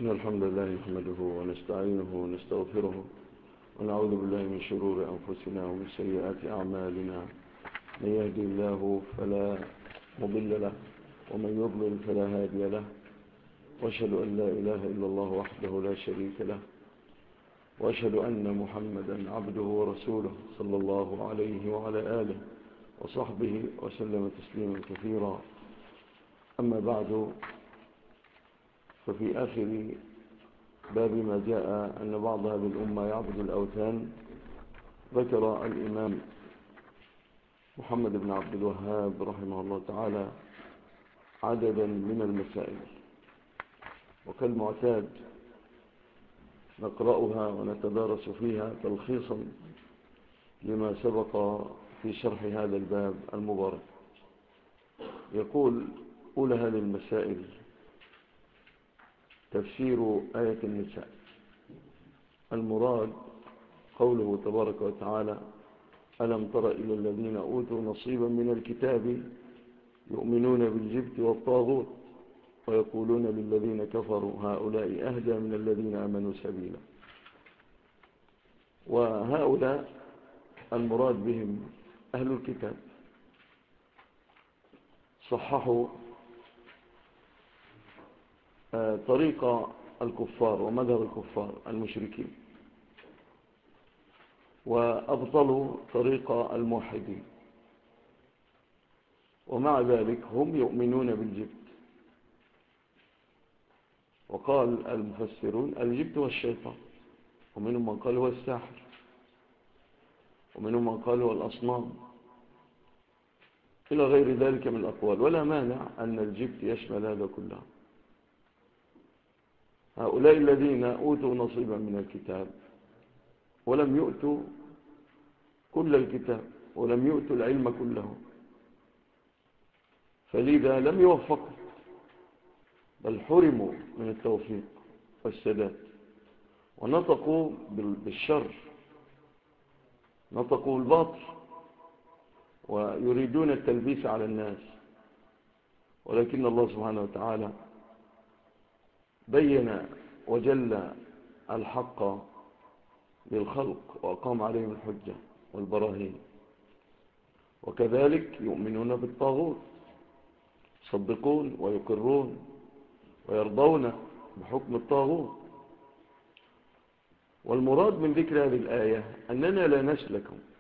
إن الحمد لله نحمده ونستعينه ونستغفره ونعوذ بالله من شرور أنفسنا ومن سيئات أعمالنا. من يهدي الله فلا مضل له ومن يضلل فلا هادي له، وأشهد أن لا إله إلا الله وحده لا شريك له، وأشهد أن محمدا عبده ورسوله صلى الله عليه وعلى آله وصحبه وسلم تسليما كثيرا. أما بعد، ففي آخر باب ما جاء أن بعض هذه الأمة يعبد الأوثان، ذكر الإمام محمد بن عبد الوهاب رحمه الله تعالى عددا من المسائل، وكالمعتاد نقرأها ونتدارس فيها تلخيصا لما سبق في شرح هذا الباب المبارك. يقول: أولى هذه المسائل تفسير آية النساء. المراد قوله تبارك وتعالى: ألم تر إلى الذين أوتوا نصيبا من الكتاب يؤمنون بالجبت والطاغوت ويقولون للذين كفروا هؤلاء أهدى من الذين آمنوا سبيلا. وهؤلاء المراد بهم أهل الكتاب، صححوا طريق الكفار ومذهب الكفار المشركين، وأبطلوا طريق الموحدين، ومع ذلك هم يؤمنون بالجبت. وقال المفسرون: الجبت والشيطان، ومنهم من قال هو الساحر، ومنهم من قال هو الأصنام، إلى غير ذلك من الأقوال. ولا مانع أن الجبت يشمل هذا كله. هؤلاء الذين أوتوا نصيبا من الكتاب ولم يؤتوا كل الكتاب ولم يؤتوا العلم كله، فلذا لم يوفقوا، بل حرموا من التوفيق والسداد، ونطقوا بالشر، نطقوا الباطل، ويريدون التلبيس على الناس. ولكن الله سبحانه وتعالى بين وجل الحق للخلق وأقام عليهم الحجة والبراهين. وكذلك يؤمنون بالطاغوت، يصدقون ويقرون ويرضون بحكم الطاغوت. والمراد من ذكر هذه الآية أننا لا نسلك